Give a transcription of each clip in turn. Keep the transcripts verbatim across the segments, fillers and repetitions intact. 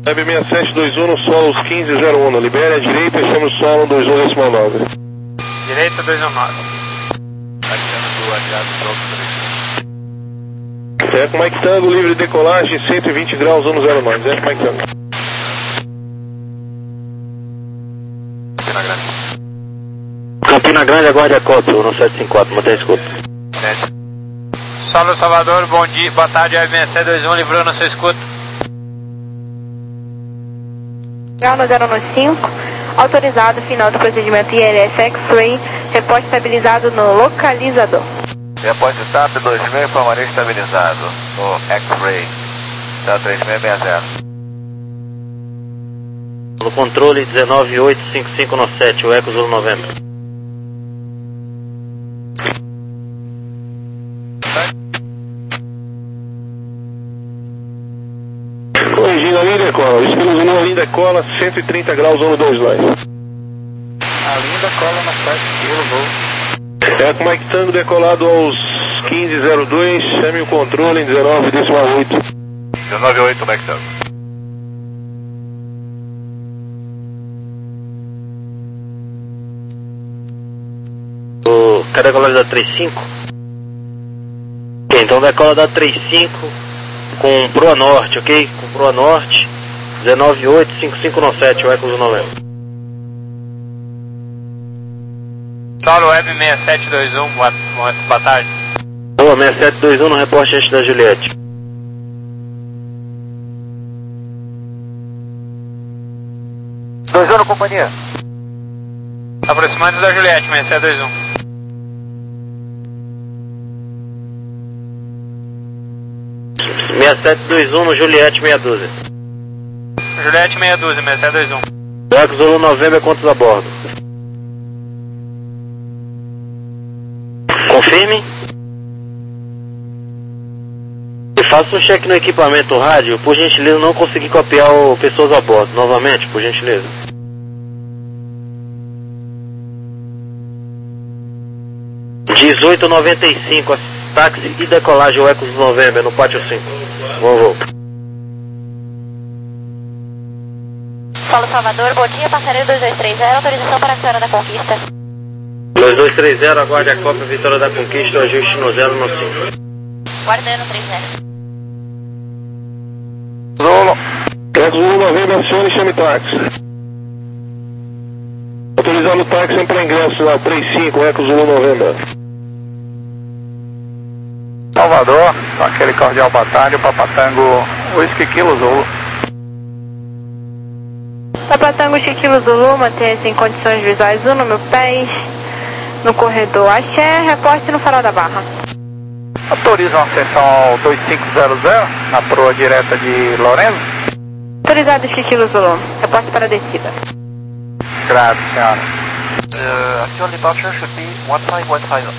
Web seis sete dois um no solo quinze zero um, libere a direita e chama o solo dois um decimal nove. Direita dois um nove. Eco Mike Tango, livre de decolagem, cento e vinte graus, um zero nove. Eco Mike Tango. Campina Grande. Campina Grande, aguarde a cópia, um sete cinco quatro, mantém a escuta. Solo Salvador, bom dia, boa tarde, Web seis sete dois um, livrou na sua escuta. No zero nove cinco, autorizado final do procedimento I L S X-Ray, repórter estabilizado no localizador. Repórter S A P dois meio, formaria estabilizado no X-Ray, tá três seis seis zero. No controle dezenove oito cinco cinco nove sete, o Eco Zulu November. Corrigindo a linha decola, estilo Zulu, a linha decola, cento e trinta graus, um dois dois. A linha decola na sete quilo, voo. Eco Mike Tango decolado aos quinze zero dois, chame o controle em dezenove decimal oito. dezenove oito, Mike Tango. O cadê a decolagem da trinta e cinco? Ok, então decola da trinta e cinco com proa norte, ok? Com proa norte, dezenove oito cinco cinco nove sete, o Eco Zulu November. Solo Web seis sete dois um, boa, boa, boa tarde. Boa, seis sete dois um no reporte antes da Juliette. dois um, companhia. Aproximando da Juliette, seis sete dois um. seis sete dois um no Juliette meia dúzia. Juliette meia dúzia, seis sete dois um. Eco Zulu November, quantos a bordo? Confirme. E faça um cheque no equipamento rádio, por gentileza não consegui copiar o pessoas a bordo, novamente, por gentileza. dezoito noventa e cinco, táxi e decolagem o Eco Zulu November no pátio cinco. Bom voo. Solo Salvador, bom dia, passageiro dois dois três zero, autorização para a Vitória da Conquista. dois dois três zero, aguarde a cópia Vitória da Conquista, o ajuste no zero no cinco. Guardando três zero. Zulu. Eco Zulu November, acione e chame táxi. Autorizando o táxi para ingresso na trinta e cinco, Eco Zulu November. Salvador, aquele cordial batalha, Papatango, Whisky Kilo Zulu. Papatango Chiquilo Zulu, mantenha-se em condições visuais um número dez, no corredor Axé, reporte no farol da Barra. Autoriza uma sessão ao dois cinco zero zero, na proa direta de Lorenzo. Autorizado Chiquilo Zulu, reporte para a descida. Graças, senhora. Uh, actual departure should be one five one five.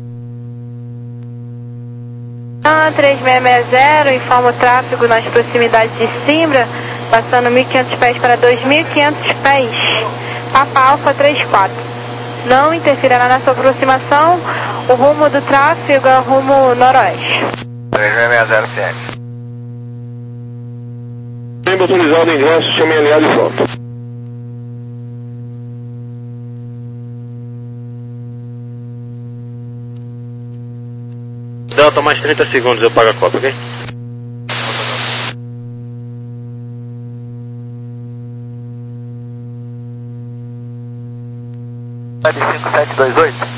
três seis seis zero, informa o tráfego nas proximidades de Simbra, passando mil e quinhentos pés para dois mil e quinhentos pés. Papa Alfa trinta e quatro. Não interferirá na sua aproximação, o rumo do tráfego é o rumo noroeste. três seis seis zero sete. Tempo autorizado ingresso, chame aliado e pronto. Delta, mais trinta segundos, eu pago a cópia, ok? cinco sete dois oito.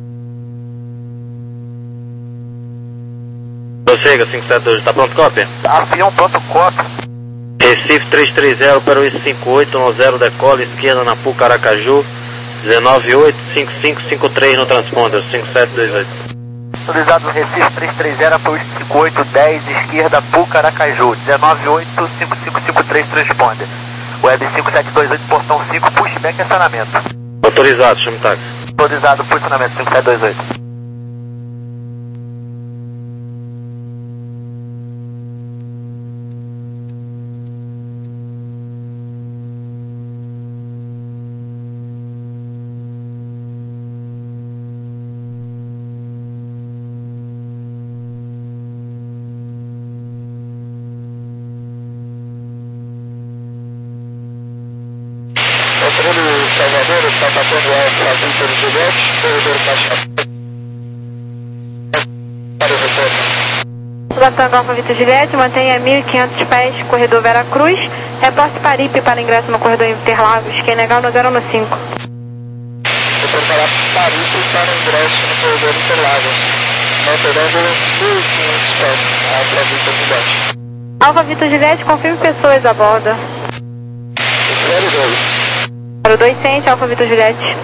Prossiga, cinco sete dois, tá pronto, cópia? Avião pronto, cópia. Recife três três zero para o cinco oito nove zero, decola, esquerda na Puca Aracaju, dezenove oito cinco cinco cinco três no transponder, cinco sete dois oito. Autorizado Recife três três zero para o cinco oito dez, esquerda, Puca Aracaju, dezenove oito cinco cinco cinco três transponder. Web cinco sete dois oito, portão cinco, pushback e acionamento. Autorizado, chame táxi. Autorizado, posicionamento cinco sete dois oito. Relatando Alfa Vitor Juliette, corredor caixa. Para o retorno. Relatando Alfa Vitor Juliette, mantenha mil e quinhentos pés, corredor Vera Cruz. Reporte Paripe para ingresso no corredor Interlagos. Quem negar no zero no cinco. Reportará Paripe para ingresso no corredor Interlagos. Alterando mil e quinhentos pés, Alfa Vitor Juliette. Alfa Vitor Juliette, confirme pessoas a bordo. zero dois. zero dois Cente, Alfa Vitor Juliette.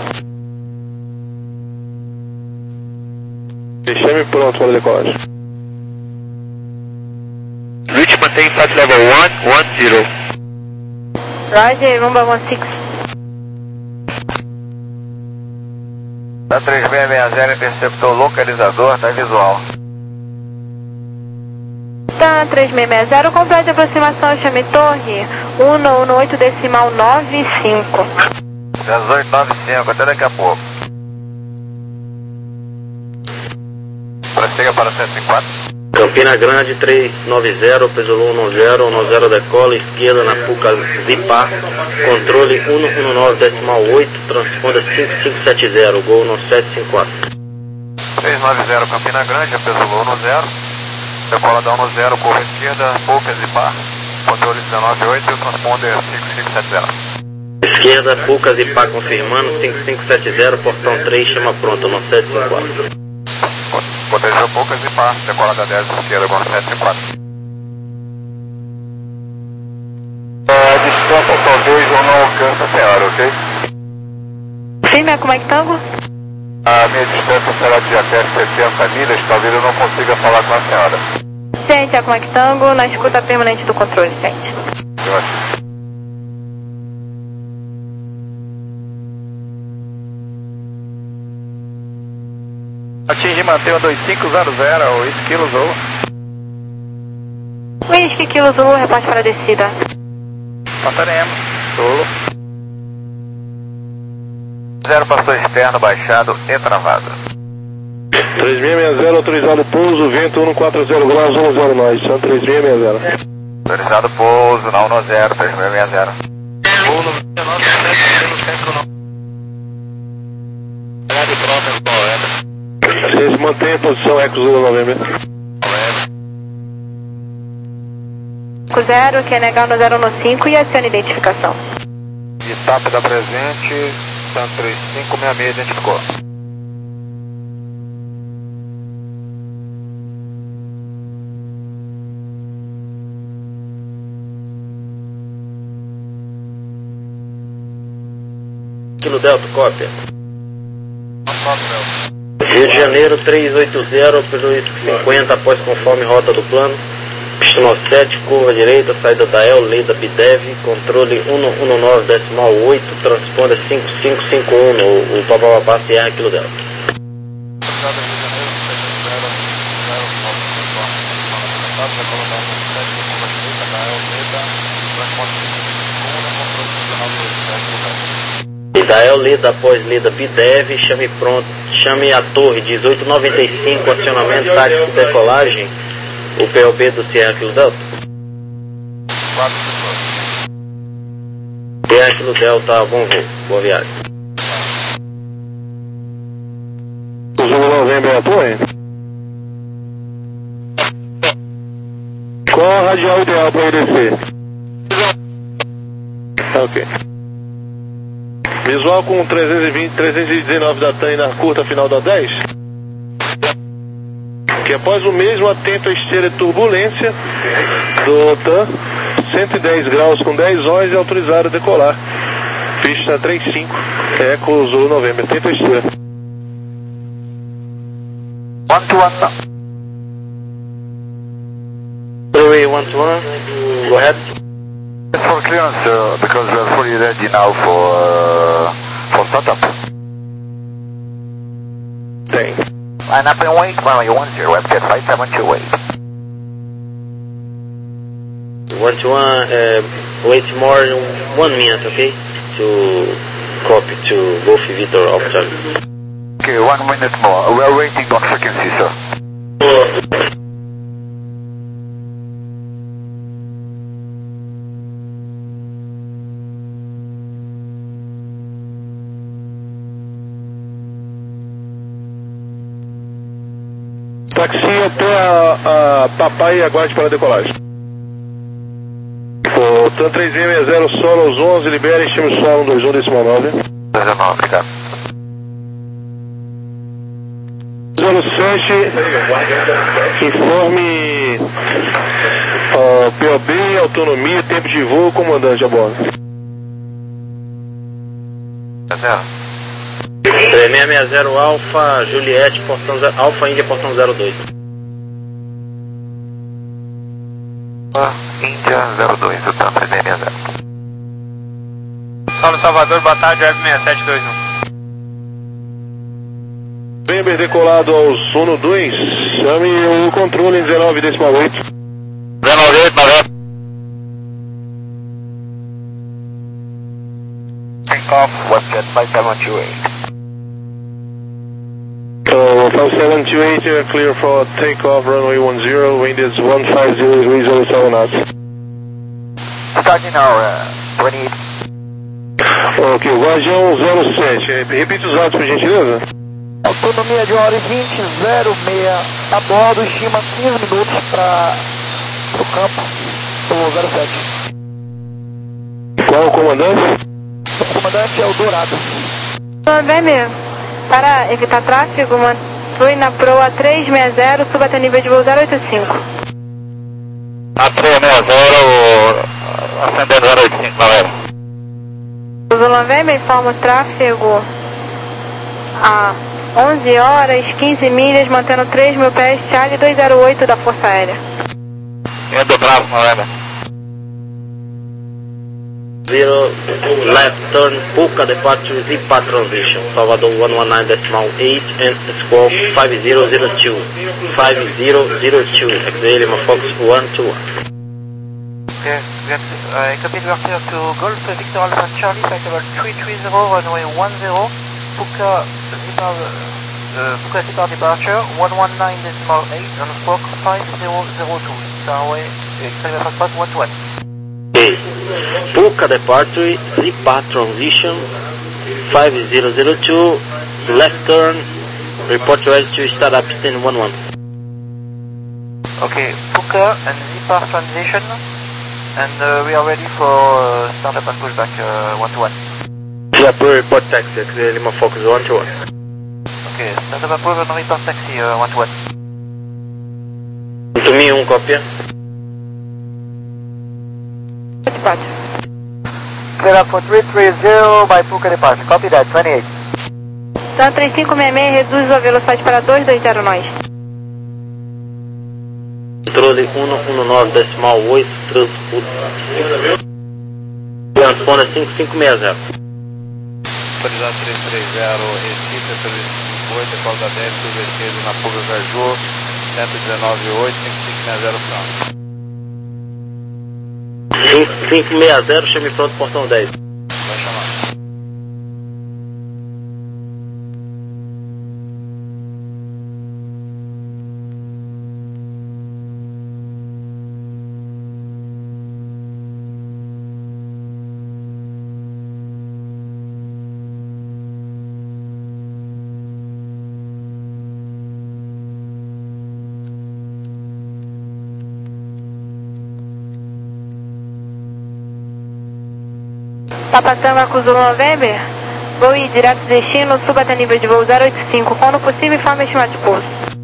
Deixa-me pronto para a decolagem. Reach mantém flight level one one zero. Roger, Rumba one six. Da três seis seis zero, interceptou localizador, tá visual. Tá, três seis seis zero, complete a aproximação, chame torre um um oito decimal nove cinco. dezoito nove cinco, até daqui a pouco. Prossiga para cento e quatro. Campina Grande três nove zero, Pesolou um zero, um zero decola, esquerda na Fuca Zipar, controle um um nove decimal oito, transponda cinco cinco sete zero, Gol no sete cinco quatro. três nove zero, Campina Grande, Pesolou um zero, decola da um zero, curva esquerda, Fuca Zipar, controle dezenove oito, transponder cinco cinco sete zero. Esquerda, Fuca Zipar confirmando, cinco cinco sete zero, portão três, chama pronto, no sete cinco quatro. Protegeu poucas e pá, decola da dez esquerda, com sete cinco quatro. A distância talvez eu não alcance a senhora, ok? Firme, como é que tango? A minha distância será de até setenta milhas, talvez eu não consiga falar com a senhora. Ciente, como é que tango, na escuta permanente do controle, ciente. Ótimo. Atinge e mantém o dois cinco zero zero, oito quilos ou. Whisky, Kilo Zulu, reporte para a descida. Passaremos. Solo. Zero passou externo, baixado e travado. três seis seis zero, autorizado pouso, vento um quatro zero graus, um zero nós, são três seis seis zero. Autorizado pouso, não no zero, três seis seis zero. Voo no dezenove sete, pelo centro não. De próprio, qual é? Vocês mantêm a posição Eco Zulu November. zero, quem negar no zero no cinco e aciona identificação. Etapa da presente, São três cinco seis seis, identificou. Kilo Delta, cópia. Rio de Janeiro três oito zero, pelo cinquenta, após conforme rota do plano. Pista sete, curva direita, saída da El, lei da Bidev, controle um um nove decimal oito, transponda cinco cinco cinco um, o, o Papapá Sierra Kilo Delta. E da El, lida após lida Bidev, chame pronto, chame a torre dezoito noventa e cinco, acionamento tático decolagem. O P O B do Sierra Kilo Delta? Sierra Kilo Delta, bom voo, boa viagem. Zulu November a torre? Qual a radial ideal para ele descer? Ok. Visual com trezentos e vinte, trezentos e dezenove da T A M na curta final da dez. Que após o mesmo atento à esteira e turbulência do T A M, cento e dez graus com dez horas e autorizado a decolar. Pista trinta e cinco, Eco Zulu November, atento à esteira. One to one. Three one to one, go ahead. It's for clearance, uh, because we are fully ready now for, uh, for startup. Tem. Line up and wait, one one zero, webjet five seven two eight. One to one, uh, wait more than one minute, okay? To copy to Golf Victor Officer. Okay, one minute more. We are waiting on frequency, sir. Táxi até a, a Papai e aguarde para a decolagem. O TAM três seis seis zero solo aos onze, libera, estime solo um dois um decimal nove. dezenove, obrigado. zero sete, informe uh, P O B, autonomia, tempo de voo, comandante a bordo. zero. três seis seis zero Alfa, Juliette, portão zero, Alfa Índia, portão zero dois. Índia zero dois, o TAM três seis seis zero. Solo Salvador, boa tarde, Web seis sete dois um. November decolado aos um dois, chame o controle em dezenove decimal oito. dezenove oito, nove. Take off, WestJet five seven two eight. So five seven two eight, uh, clear for takeoff, runway one zero, wind is one five zero degrees over seven knots. Starting now, uh, twenty-eight. Ok, Guardião zero sete, repita os dados por gentileza. Autonomia de uma hora e vinte, zero seis a bordo, estima quinze minutos para o campo do zero sete. Qual o comandante? O comandante é o Dourado. November, para evitar tráfego, mantém na proa três seis zero, suba até nível de voo zero oito cinco. A três seis zero, ascendendo zero oito cinco, galera. O November informa o tráfego a onze horas, quinze milhas, mantendo três mil pés, Charlie dois zero oito da Força Aérea. Indo bravo, galera. Zero, left turn, Puka departure, Z-Path transition, Salvador one one nine decimal eight and squawk five zero zero two, five zero zero two, X-Ray Lima Fox one two one. Okay, uh, copy departure to Golf Victor Alpha Charlie, flight level three three zero, runway one zero, Puka Zipar, uh, Puka Zipar departure, one one nine decimal eight, and squawk five zero zero two, Starway, X-Ray Lima Fox one two one. Okay, Puka departure, Z-Path transition, five zero zero two, left turn, report ready to start up ten one one. Okay, Puka and Zipar transition, and uh, we are ready for uh, startup and pushback uh, one to one. Jaipur report taxi, X-Ray Lima Fox one two one. Okay, startup approval and report taxi uh, one to one. To me, um cópia. Clear up for three three zero by Puka departure. Copy that, twenty-eight. TAM três cinco seis seis reduz a velocidade para dois dois zero nós. Controle um um nove decimal oito, transponder transponder cinco cinco seis zero. Autorizado três três zero, Recife, três cinco oito, decola da dez, descido na Puka Caju, cento e dezenove oito, cinco cinco seis zero Franco. cinco cinco seis zero, chame pronto, portão dez. Vai chamar. Tapatanga Cuzul November, voo ir direto destino, suba até nível de voo zero oito cinco, quando possível informe estimado de pouso.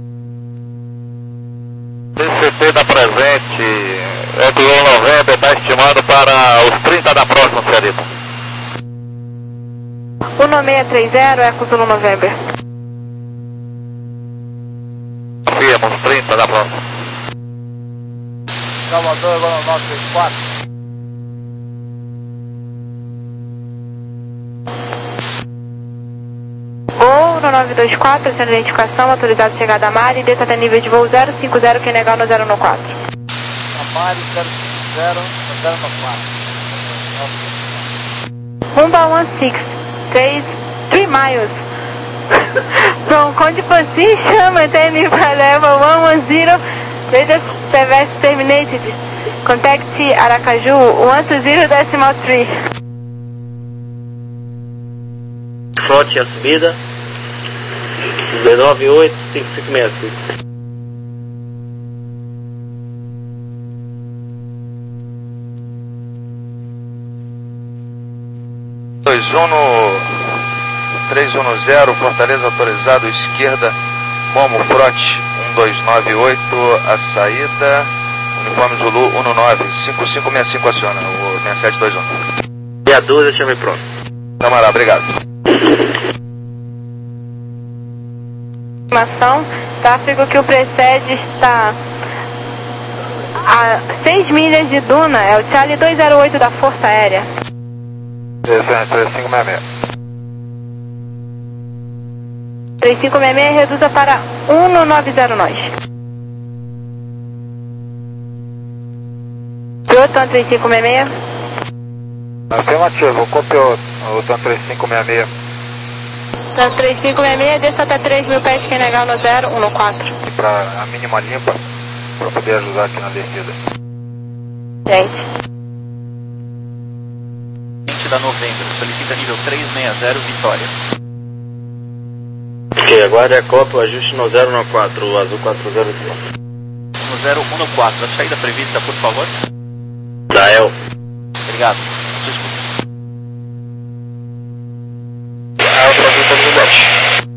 C C P da presente, Equilon November está estimado para os trinta da próxima, senhorita. um nove seis três zero é Cuzul November. Confirma, os trinta da próxima. Salvador, agora nove três quatro. Gol no nove dois quatro, sendo identificação, autorizado chegada a Mari, desça até nível de voo zero cinco zero, que negar no zero um quatro. Amari zero cinco zero, zero um quatro. Rumba one six, três, three miles. From Conde Position, maintain para level one one zero, radar service terminated. Contact Aracaju one two zero decimal three. Frote a subida, dezenove oito, cinco cinco seis cinco. dois um no três um no zero, Fortaleza autorizado, esquerda, Momo Frote um dois nove oito, a saída, uniforme Zulu um nove, cinco cinco seis cinco aciona, o seis sete dois um. Meia dúzia, chame pronto. Camarada, obrigado. Informação, tráfego que o precede está a seis milhas de Duna, é o Charlie dois zero oito da Força Aérea. três cinco seis seis. três cinco seis seis reduza para um nove zero nós. Proton três cinco seis seis. Afirmativo, copiou o TAM três cinco seis seis. TAM três cinco seis seis, desça até três mil pés, quem negar no zero um quatro. Para a mínima limpa, para poder ajudar aqui na descida. Gente. Da Novembro, solicita nível três seis zero, Vitória. Ok, aguarde a cópia, o ajuste no zero um quatro, o azul quatro zero quatro. No zero um quatro, a saída prevista, por favor? Da El. Obrigado. Desculpa. El para Vitor Juliette.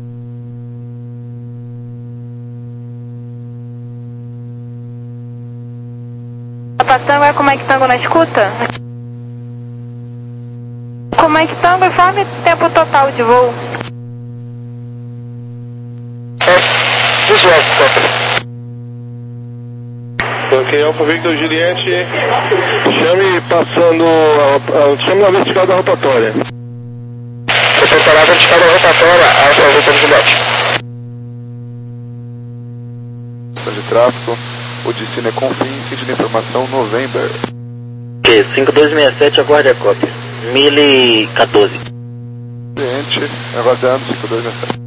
Papa Tango é como é que Tango na escuta? Como é que Tango informe tempo total de voo? Visual, Ok, Alfa Victor Juliette, chame passando, a, a, chame na vertical da rotatória. Vou preparar a vertical da rotatória, Alfa Victor Juliette. De tráfego, o destino é Confins, de informação November. Ok, cinco dois seis sete, aguarde a cópia. mil e quatorze. Cliente, aguardando cinco dois seis sete.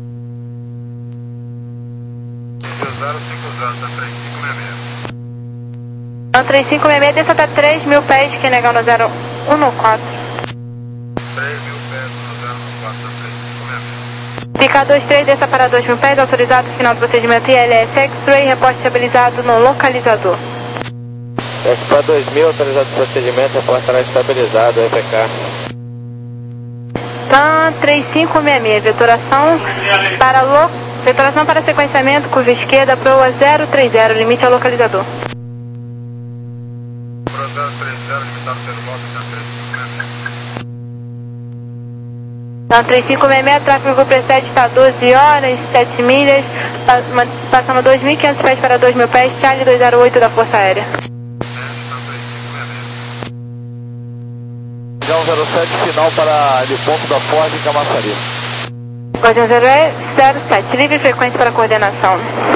TAM três cinco seis seis, desça até três mil pés, quem negar no zero um quatro. três mil pés no zero um quatro, três cinco seis seis. Pica dois três, desça para dois mil pés, autorizado, final do procedimento I L S X-Ray, reporte estabilizado no localizador. S P dois mil, autorizado o procedimento, reporte estará estabilizado, F K. TAM três cinco seis seis, vetoração para, lo... vetoração para sequenciamento, curva esquerda, proa zero três zero, limite ao localizador. zero três zero, limitado pelo bloco, TAM três cinco seis seis, tráfego precede está doze horas, sete milhas, passando dois mil e quinhentos pés para dois mil pés, Charlie dois zero oito da Força Aérea. zero sete, final para ali, ponto da Ford em Camaçari. Guardião zero sete, livre frequência para coordenação.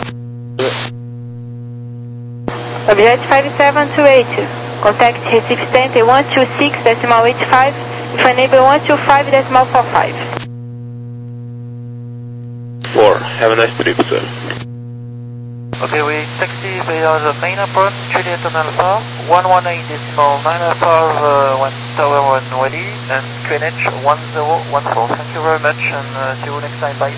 Object cinco sete dois oito, contact Recife Center um dois seis decimal oito cinco, if enable um dois cinco decimal quatro cinco. four, have a nice trip, sir. Okay, we taxi via the main apron, Juliet and Alpha, one one eight decimal nine five, uh, one tower one ready, and Q N H one zero one four. Thank you very much, and uh, see you next time, bye.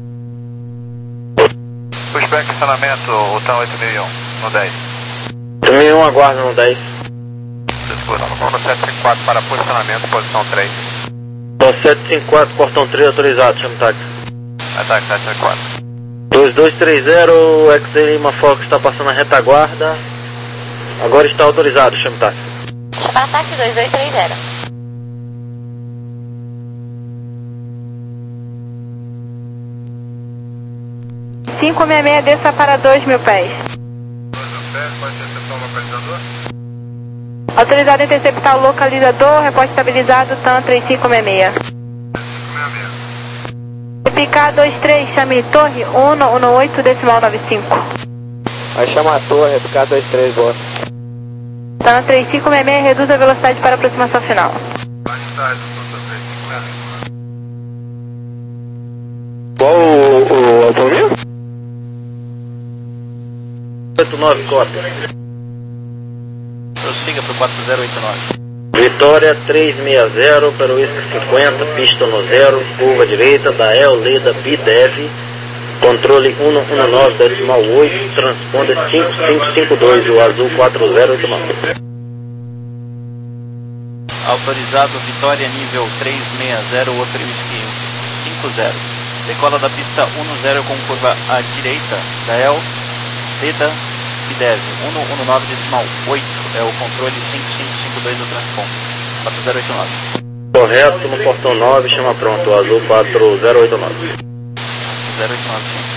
Pushback estacionamento, o TAM oito mil e um, no dez. oito mil e um, aguarda no dez. Desculpa, no sete cinco quatro para posicionamento, posição três. Então sete cinco quatro, portão três autorizado, chama táxi. Ataque sete cinco quatro. dois dois três zero, X Lima Fox está passando a retaguarda. Agora está autorizado, chama táxi. Ataque dois dois três zero. cinco seis seis, desça para dois mil pés. dois mil pés, pode interceptar o localizador? Autorizado a interceptar o localizador, reporte estabilizado, TAM três cinco seis seis. P K dois três, chame torre um um oito decimal nove cinco. Vai chamar a torre, P K dois três, boa. TAM três cinco seis seis, reduz a velocidade para a aproximação final. Qual o, o autonomia? oito nove, cópia. Prossiga para o quatro zero oito nove. Vitória três seis zero, para o Whisky cinquenta, pista no zero, curva direita, da El Leda B D E V, controle um um nove decimal oito, transponder cinco cinco cinco dois, o azul quatro zero oito nove. Autorizado Vitória nível três seis zero, outro whisky cinco zero. Decola da pista um zero com curva à direita da E L, Leda, Fidesz, um um nove decimal oito, é o controle cinco cinco cinco dois do transponder, quatro zero oito nove. Correto, no portão nove, chama pronto, azul quatro zero oito nove. zero oito nove, sim.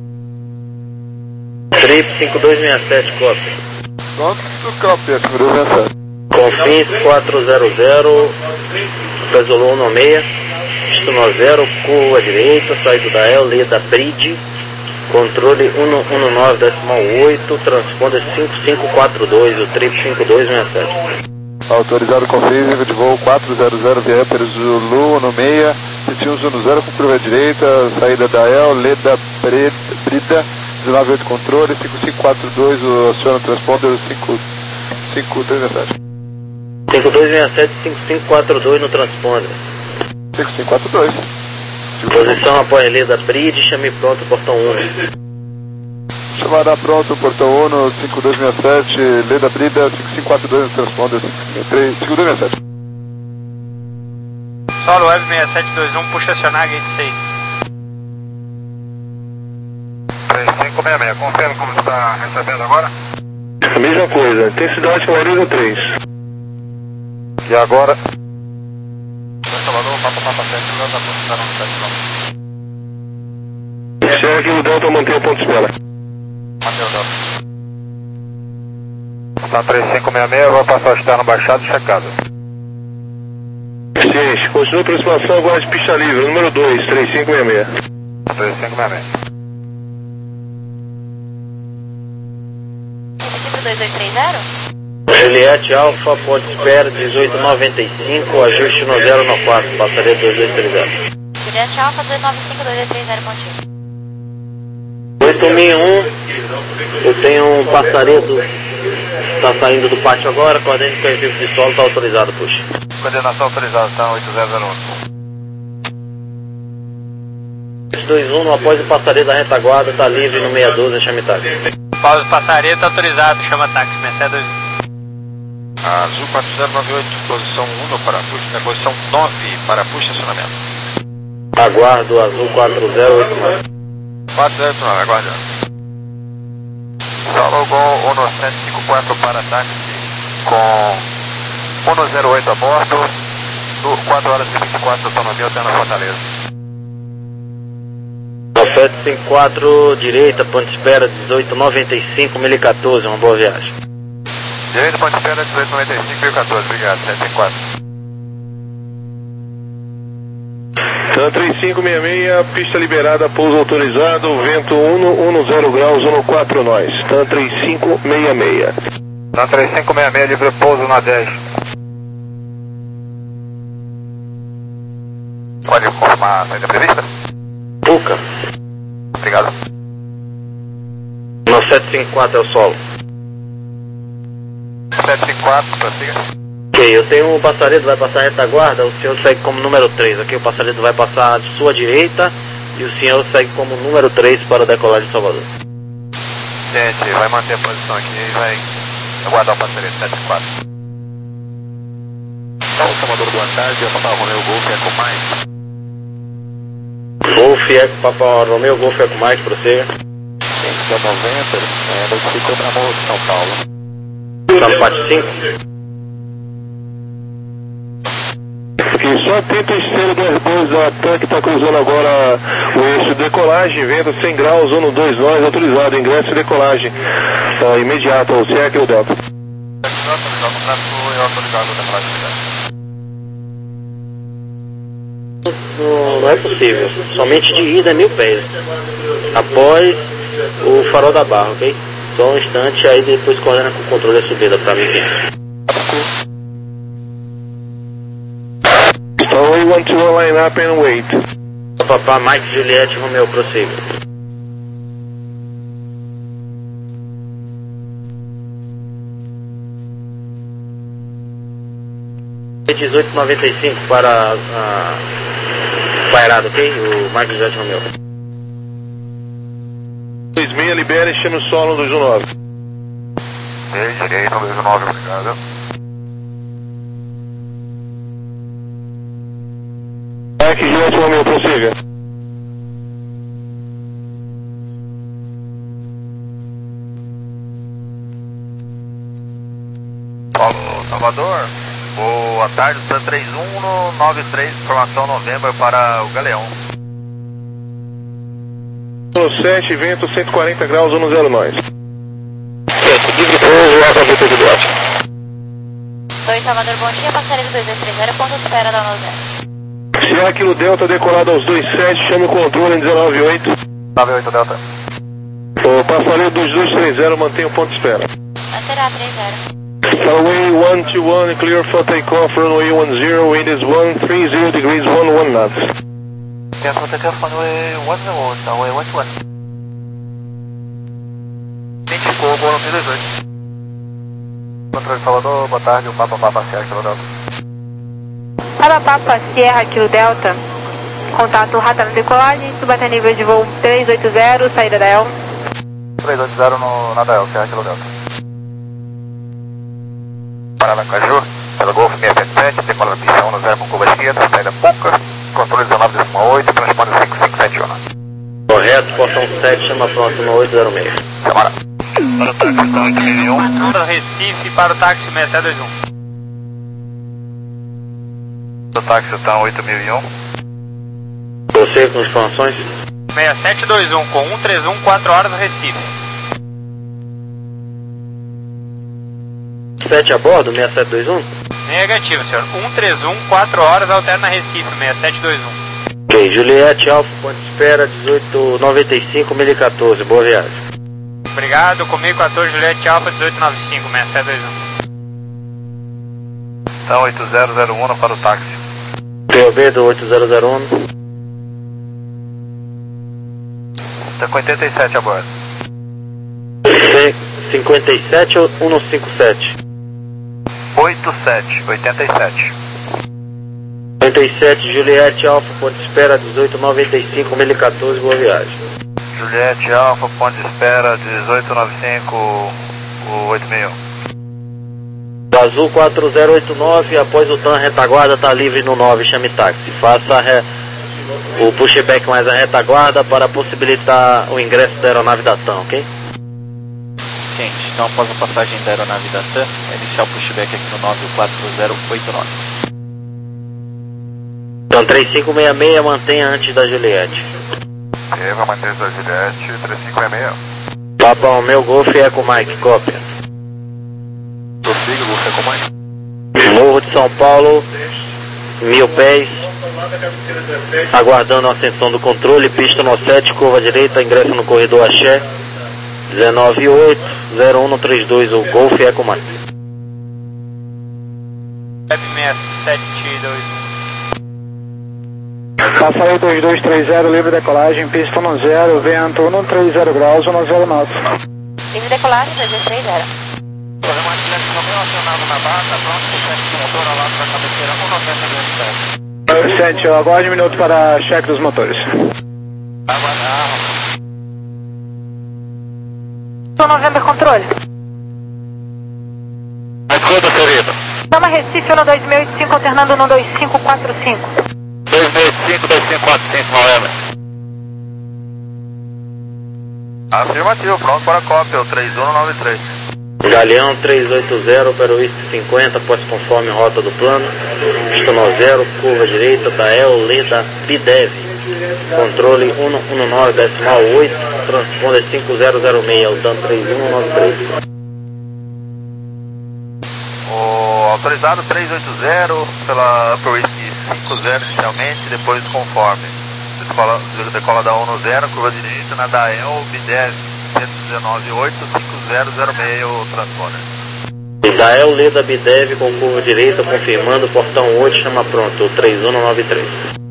Trip cinco dois seis sete, cópia. Pronto, cópia, cinco dois seis sete. Confins quatro zero zero, Pesolou um seis, pista zero, curva à direita, saída da E L, Leda, Bridge, controle um um nove decimal oito, transponder cinco cinco quatro dois, o Trip cinco dois seis sete. Autorizado Confins, nível de voo quatro zero zero, Viéper Zulu um seis, sete um zero com curva à direita, saída da E L, Leda, Brida, dezenove oito controle, cinco cinco quatro dois, o aciona o transponder cinco cinco três sete. cinco dois seis sete, cinco cinco quatro dois no transponder. cinco cinco quatro dois. Posição após Leda Bridge, chame pronto, portão um. Chamada pronto, portão um, cinco dois seis sete, Leda Brida, cinco cinco quatro dois no transponder, cinco dois seis sete. Solo Web seis sete dois um, puxa acionar gate seis. três cinco seis seis, confirma como está recebendo agora? A mesma coisa, intensidade Florida três. E agora? Salvador, Papa Papa sete, Delta, ponto sete. Chega aqui no Delta, mantém o ponto de espera. Mantém o Delta. Está três cinco seis seis, vai passar o externo baixado e checado. Ciente, continua a aproximação, agora de pista livre, número dois, três cinco seis seis. três cinco seis seis. dois dois três zero? Juliette Alfa, ponto de espera dezoito noventa e cinco, ajuste no zero no quatro, passaria dois dois três zero. Juliette Alfa, dois nove cinco dois dois três zero, pontinho. oito seis um, eu tenho um passaredo, está saindo do pátio agora, coordene com o equipe de solo, está autorizado, puxa. Coordenação autorizada, tá, oito zero zero um. dois um, após o passaredo da retaguarda, está livre no seis doze, chame táxi. Pausa passaredo autorizado, chama táxi, seis dois um. Azul quatro zero nove oito, posição um no parafuso, né? Posição nove, parafuso, estacionamento. Aguardo, azul quatro zero oito nove. quatro zero oito nove, aguardando. Solo Gol um sete cinco quatro para táxi com um zero oito a bordo, quatro horas e vinte e quatro, autonomia, até na Fortaleza. nove sete cinco quatro, direita, ponto de espera dezoito noventa e cinco, mil e quatorze, uma boa viagem. Direito, ponto de espera dezoito noventa e cinco, mil e quatorze, obrigado, sete cinco quatro. Tan três cinco seis seis, pista liberada, pouso autorizado, vento um zero graus, um quatro nós. Tan três cinco seis seis. Tan três cinco seis seis, livre pouso na dez. Pode confirmar a saída prevista? Puca. Obrigado. nove sete cinco quatro é o solo. sete cinco quatro, prossiga. Ok, eu tenho um passaredo, vai passar a retaguarda, o senhor segue como número três, ok? O passaredo vai passar de sua direita e o senhor segue como número três para decolar de Salvador. Gente, vai manter a posição aqui e vai aguardar o passaredo sete cinco quatro. Salvador, boa tarde, é Papa Romeo Golf Eco Mais. Golf Eco, Papa Romeo Golf Eco Mais, prossiga. cinco noventa, é, notificou para Morro de São Paulo. Tá no pátio cinco? E só atento à esteira do R dois da TAM que está cruzando agora o eixo de decolagem, vento cem graus, um dois nós, autorizado, ingresso e decolagem uh, imediato, o C E C e o Delta. Não, não é possível, somente de ida mil pés, após o farol da barra, ok? Só um instante, aí depois coordena com o controle da subida para mim. So we want to line up and wait. Papá, Mike, Juliette, Romeo, prossiga. dezoito noventa e cinco para a pairada, ok? O Mike, Juliette, Romeo. dois seis, libera e chama o solo dois um nove. Direito, dois um nove, obrigado. Aqui Juliette Romeo, prossiga. Paulo Salvador, boa tarde, Sun três um nove três, informação November para o Galeão. sete, vento cento e quarenta graus, um zero nós. dois Salvador, bom dia, passareiro dois dois três zero, ponto de espera da nove. Sierra Kilo Delta decolado aos vinte e sete, chame o controle em dezenove oito. nove oito Delta. O passareiro dois dois três zero, mantenha o ponto de espera. Manterá três zero. Runway one two one, clear for takeoff, runway one zero, wind is one three zero degrees, one one knots. Clear for takeoff, runway one zero, runway one two one. Indicou, bom, dois dois. Controle Salvador, boa tarde, o Papa Papa Sierra Kilo Delta. Papa Papa Sierra Kilo Delta, contato rata na decolagem, subaté nível de voo três oito zero, saída da E L. três oito zero no, na D L, Sierra Kilo Delta. Paralacaju, pelo Golf seiscentos e setenta e sete, decola da pista um zero com curva esquerda, saída pouca, controle dezenove vírgula oito, transponder cinco cinco sete um. Correto, portão sete, chama próximo oito zero seis. Semana. Para o táxi oito mil e um. Para o Recife, para o táxi seis sete dois um. Do táxi está oito mil e um. Você com informações? seis sete dois um com um três um, quatro horas no Recife. sete a bordo, seis sete dois um? Negativo, senhor. um três um, quatro horas, alterna Recife, seis sete dois um. Ok, Juliette Alfa, ponto de espera, dezoito noventa e cinco, mil e quatorze, boa viagem. Obrigado, comigo quatorze, Juliette Alfa, dezoito noventa e cinco, seis sete dois um. Então oito zero zero um para o táxi. P O B do oito zero zero um. Está com oitenta e sete a bordo. cinquenta e sete ou cento e cinquenta e sete? oito sete, oitenta e sete. oitenta e sete, Juliette Alfa, ponto de espera, dezoito noventa e cinco, mil e quatorze, boa viagem. Juliette Alfa, ponto de espera, dezoito noventa e cinco, o oito mil e um. Azul quatro zero oito nove, após o T A N, retaguarda está livre no nove, chame táxi. Faça a re... o pushback mais a retaguarda para possibilitar o ingresso da aeronave da T A N, ok? Gente, então após a passagem da aeronave da T A N, é iniciar o pushback aqui no nove quatro zero oito nove. Então três cinco seis seis, mantenha antes da Juliette. Ok, vai manter da Juliette, três cinco seis seis. Papa Romeo Golf Eco Mike, cópia. Prossiga, Golf Eco Mike. Morro de São Paulo, mil pés, aguardando a ascensão do controle, pista no sete, curva direita, ingresso no corredor Axé, dezenove oito, zero um no trinta e dois, o Golf Eco Mike. seis sete dois um. Passareiro dois dois três zero, livre decolagem, pista no zero, vento um três zero graus, um zero knots. Livre decolagem, dois dois três zero. Programa Atlético Romeo acionado na barra, tá pronto, o cheque do motor ao lado da cabeceira, um noventa graus. sete, aguarde um minuto para cheque dos motores. Aguardar. Sou November Controle. Escuta, querido. Chama Recife no dois mil e cinco, alternando no dois cinco quatro cinco. dois seis cinco, dois cinco quatro cinco, November. Afirmativo, pronto para a cópia, o três um nove três. Galeão três oito zero, para o I S cinquenta, após conforme rota do plano, pista no zero, curva direita, da E L, Leda, Bidev, controle um um nove, decimal oito, transponder cinco zero zero seis, o D A N três um nove três. O autorizado três oito zero, pela Upper Whisky cinco zero inicialmente, depois conforme. Decola, decola da um no zero, curva direita, na da E L, Bidev, cento e dezenove oito, cinco zero zero seis, o transponder. Da E L, Leda, Bidev, com curva direita, confirmando, portão oito, chama pronto, o três um nove três.